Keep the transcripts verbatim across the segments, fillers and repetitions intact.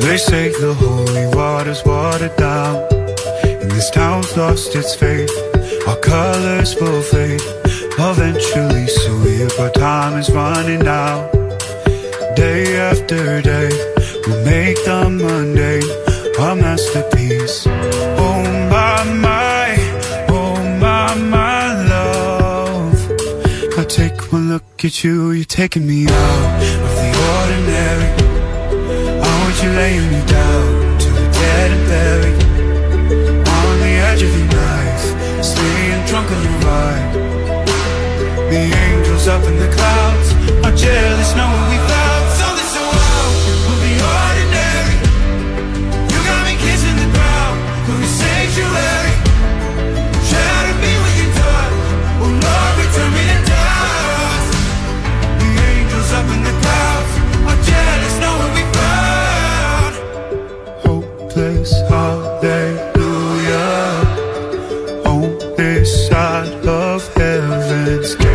They say the holy water's watered down, and this town's lost its faith. Our colors will fade eventually, so weird, but time is running out. Day after day, we'll make the mundane a masterpiece. Oh my, my, oh my, my love. I take one look at you, you're taking me out of the ordinary. I want you laying me down to the dead and buried, on the edge of your knife, staying drunk on your ride. The angels up in the clouds are jealous knowing we found something so wild of the ordinary. You got me kissing the ground from the sanctuary. Shatter me when you're done. Oh Lord, return me to dust. The angels up in the clouds are jealous knowing we found hopeless hallelujah on this side of heaven's gate.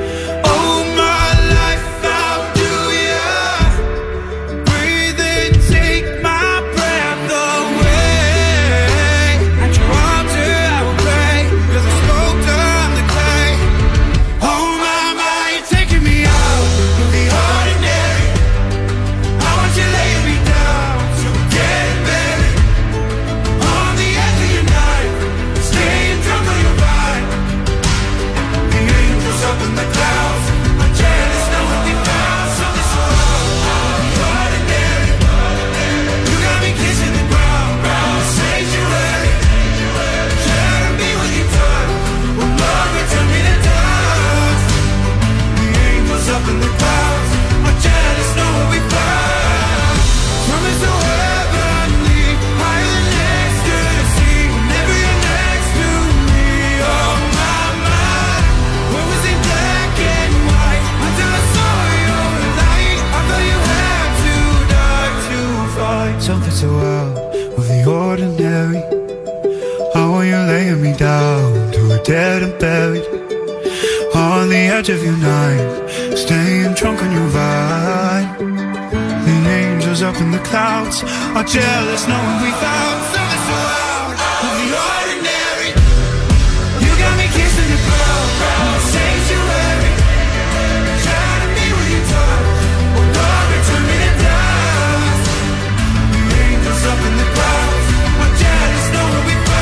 Something so out of the ordinary. How are you laying me down to a dead and buried, on the edge of your night, staying drunk on your ride. The angels up in the clouds are jealous knowing we found something so out of the ordinary. You got me kissing the ground from the sanctuary. Shatter me when you touch. Oh Lord, return me to dust. The angels up in the clouds are jealous knowing we found.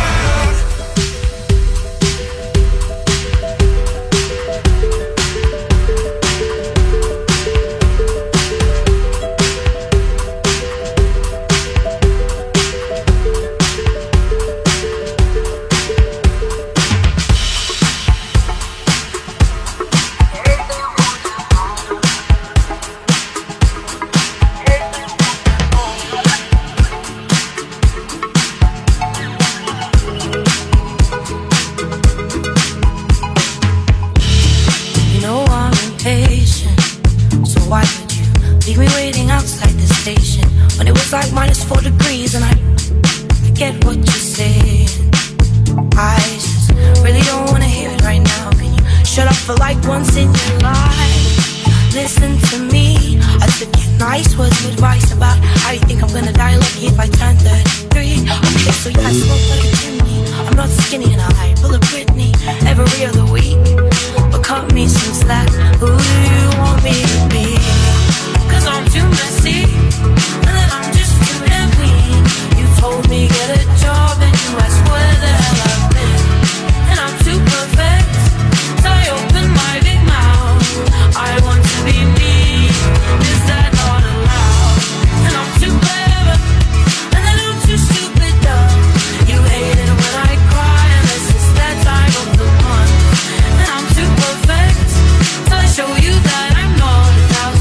Like minus four degrees, and I, I get what you're saying. I just really don't wanna hear it right now. Can you shut up for like once in your life? Listen to me. I took you nice words of advice about how you think I'm gonna die lucky if I turn thirty-three. Okay, so yeah, I smoke like a chimney. I'm not skinny and I pull a Britney every other week, but cut me some slack. Who do you want me to be? Cause I'm too messy, and then I'm just too heavy. You told me get a job and you asked where the hell I've been. And I'm too perfect, so I open my big mouth. I want to be me, is that not allowed? And I'm too clever, and then I'm too stupid dumb. You hate it when I cry, unless it's that time of the month. And I'm too perfect, so I show you that I'm not a thousand.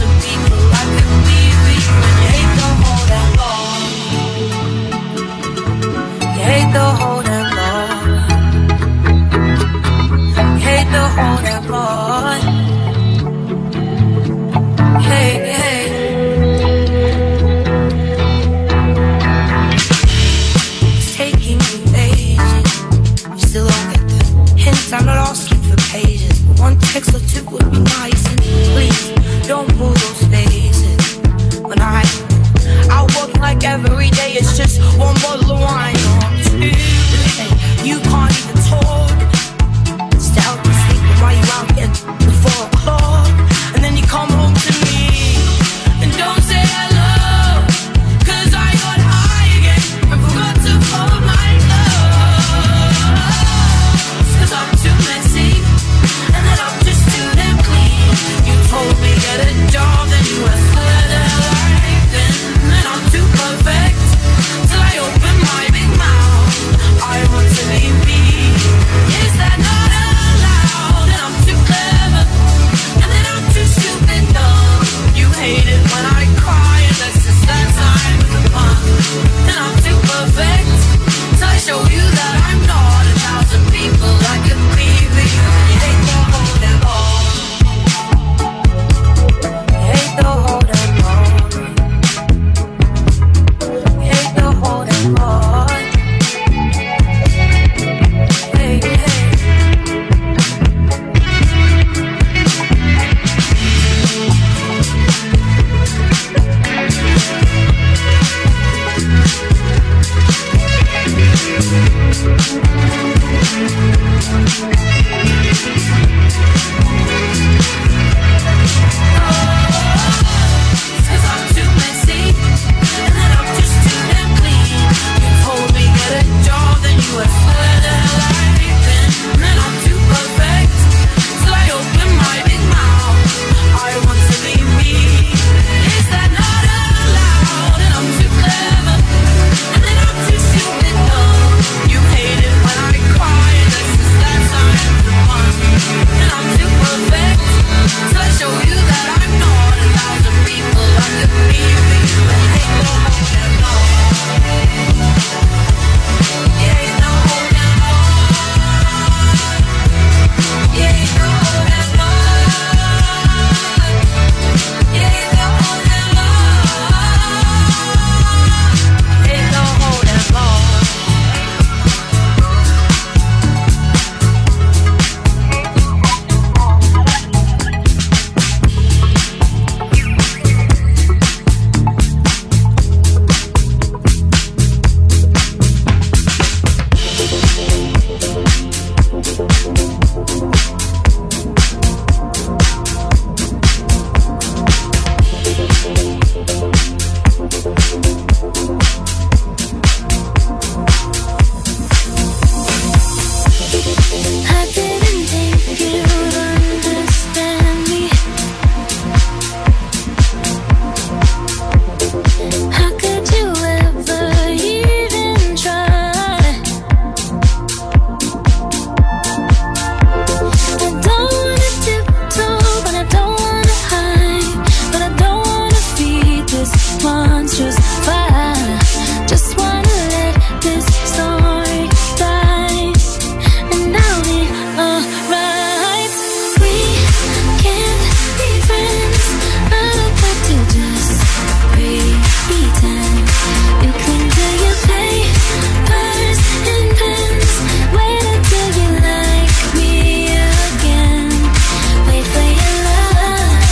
monstrous fire. Just wanna let this story die, and I'll be alright. We can't be friends, but I'd like to just pretend. You cling to your papers and pens. Wait until you like me again. Wait for your love.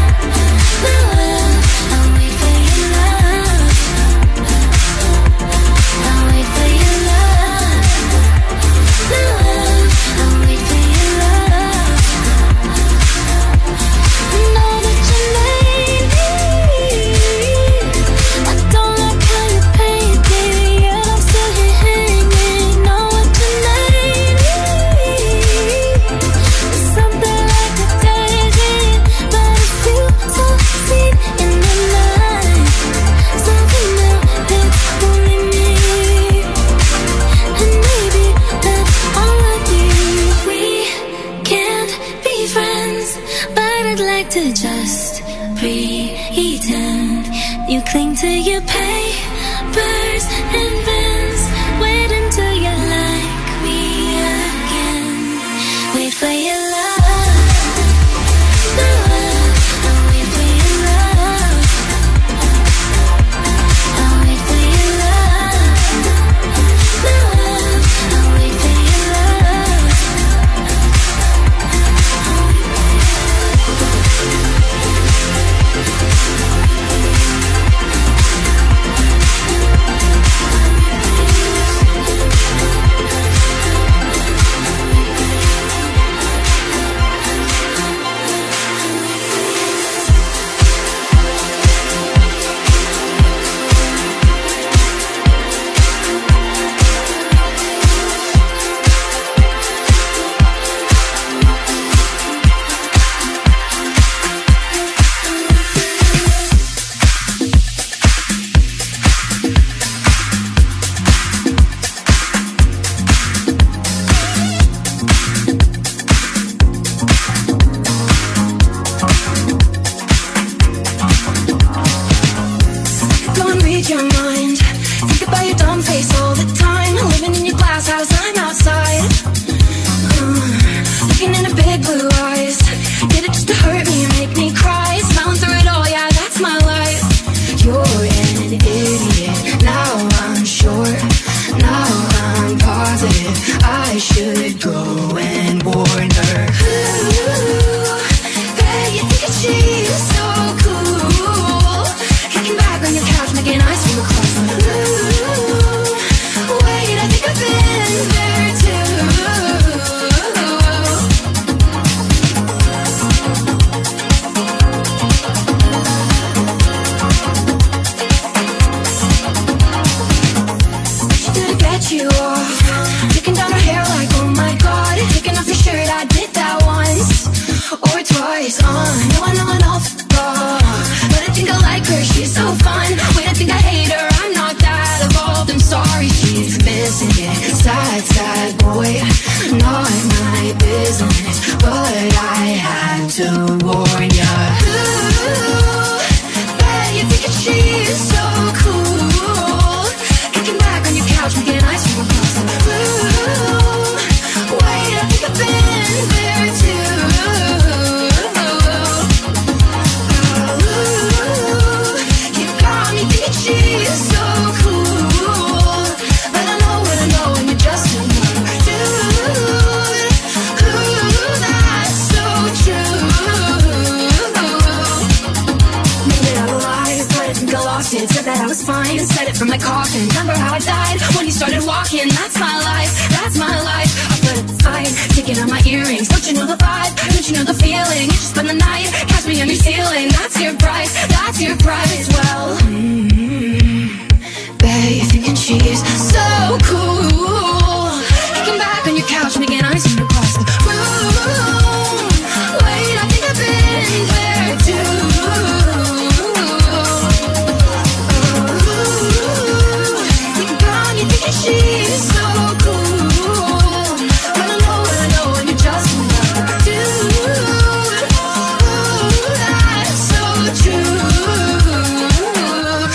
I'll wait for your love. I'll wait for your love. I'll wait for your love. I know that you made me. I don't like how you paint me, yet I'm still here hanging. Know what you made me. It's something like a daisy, but it feels so sweet in the night. Something new that's only me, and maybe that's all I need. We can't be friends, but I'd like to just pretend. You cling to your papers and pens. Wait until you like me again. Wait for your love. I'll wait for your love. I'll wait for your love. I'll wait for your love. Go and read your mind. Think about your dumb face all the time. Living in your glass house, I'm outside. Uh, looking into big blue eyes. Did it just to hurt me and make me cry. Smiling through it all, yeah, that's my life. You're an idiot, now I'm sure. Now I'm positive I should go and warn her. Ooh, hey, you think that she's so cool. Kicking back on your couch, making ice cream across the room. Wait, I think I've been there too. She did it get you off. Looking down her hair like, oh my god. Taking off your shirt, I did that once or twice. Uh, no one, no one else. Uh, but I think I like her, she's so fun. Wait, I think I hate her, I'm not that evolved. I'm sorry, she's missing it. Sad, sad boy, not my business, but I had to warn ya. Ooh, bet you think that she's so cool. Kicking back on your couch, making ice cream across the room. Wait, I think I've been there too. You got me thinking she's so cool, but I know what I know, and you're just another dude. Ooh, that's so true. Made it out alive, but I think I lost it. Said that I was fine and said it from my coffin. Remember how I died when you started walking? That's my life, that's my life. I put it aside, taking out my earrings. Don't you know the vibe? Don't you know the feeling? You just spend the night, catch me on your ceiling. That's your price, that's your price. Well, mm-hmm. Bet you're thinking she's so cool. Kicking back on your couch, making ice cream across the room. Wait, I think I've been there too. You got me thinking she's so cool, but I know what I know, and you're just another dude. Ooh, that's so true.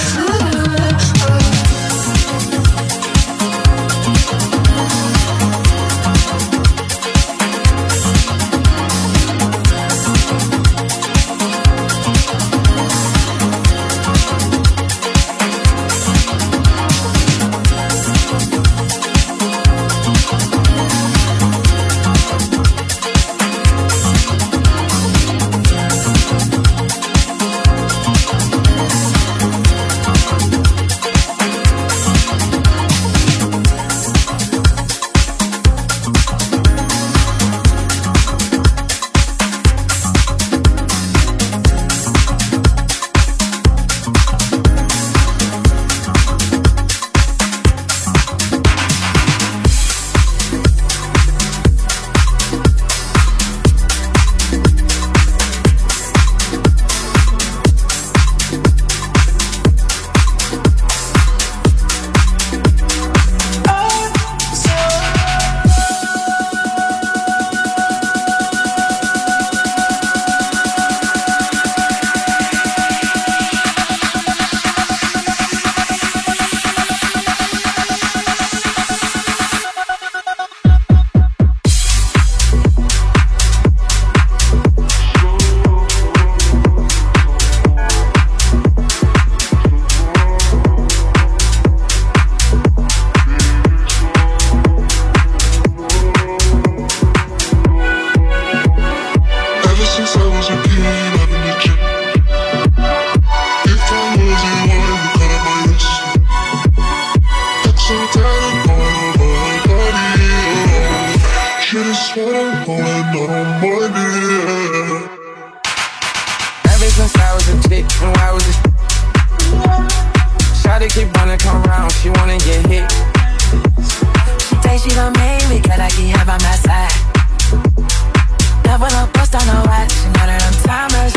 it keep running, come round, she wanna get hit. She say she gon' make me, girl, I can't have on my side. Love when I bust on her watch, and none of them timers.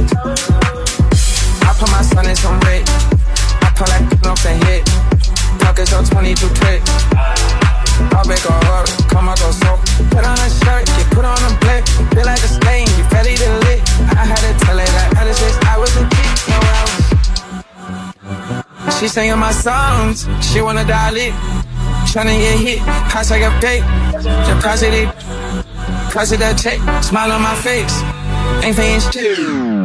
I put my son in some red. I pull that off the hit. Pockets on twenty-two trick. I'll make her up, come out go soap. Put on a shirt, get put on a blick. Feel like a stain, you ready to lit. I had to tell her that other shit, I was a kid, no I was. She singing my songs, she wanna dial it. Tryna get hit, pass like a fake. Deposit it, deposit that check. Smile on my face, ain't paying shit.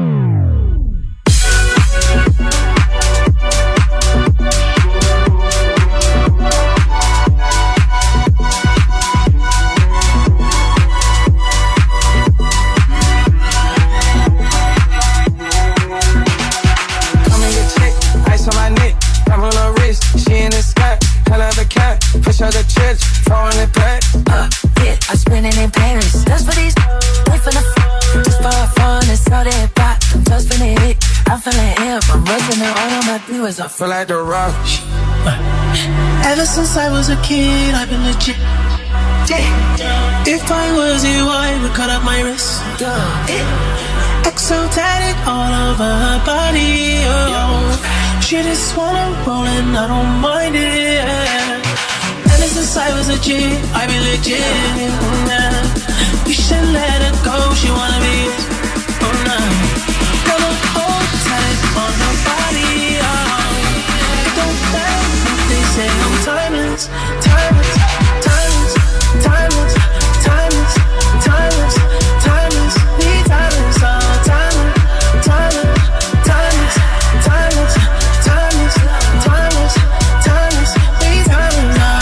The church, throwing it back. Uh, yeah, I'm spinning in Paris. Just for these, wait for the f- just for fun. It's all that pop. I'm just feeling it. I'm feeling hip. I'm rushing it. All of my viewers. I feel like the rock. Ever since I was a kid, I've been legit. Yeah. If I was you, I would cut up my wrist. Yeah. Exotic all over her body. Oh. She just wanna roll and I don't mind it. Since I was a G, I be legit, yeah. You should let her go, she wanna be, oh no. Gonna hold tight on her body, oh. It don't matter what they say, I'm timeless, timeless, timeless, timeless, timeless, timeless, timeless, we timeless, oh, timeless, timeless, timeless, timeless, timeless, timeless, timeless, we timeless, oh.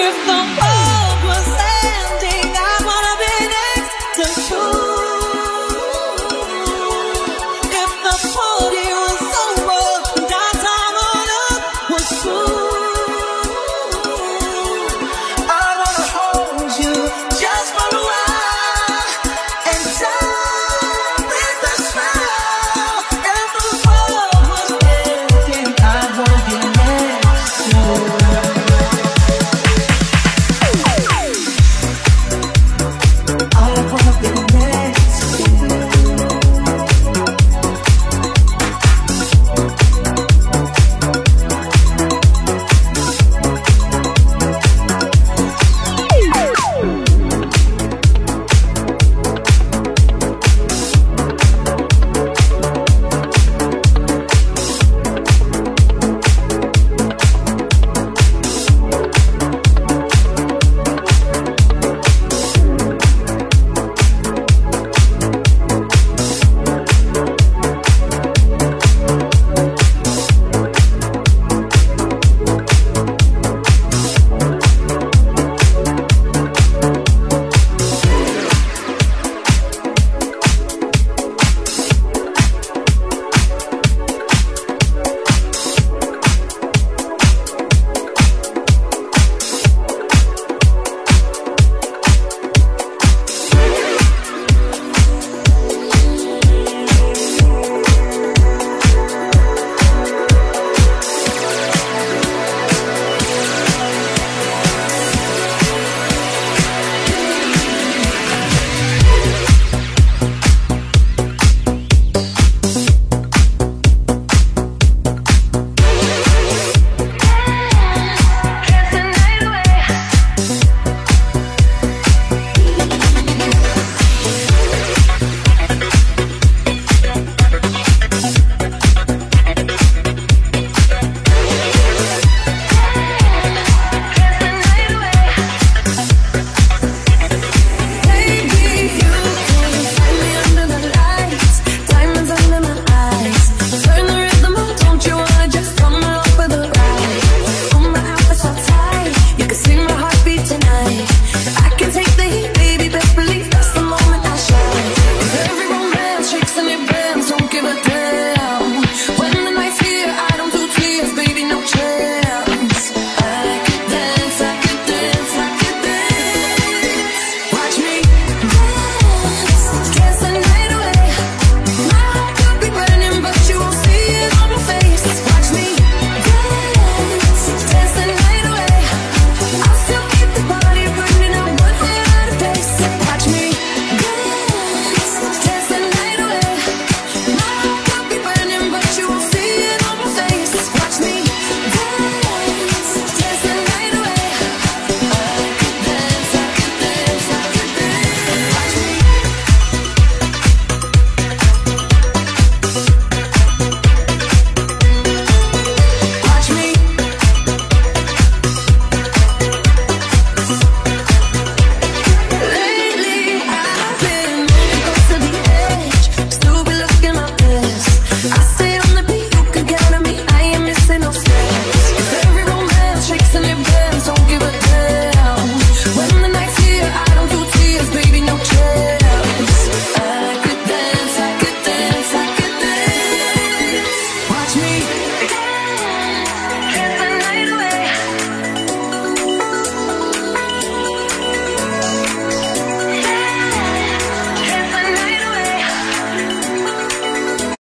if the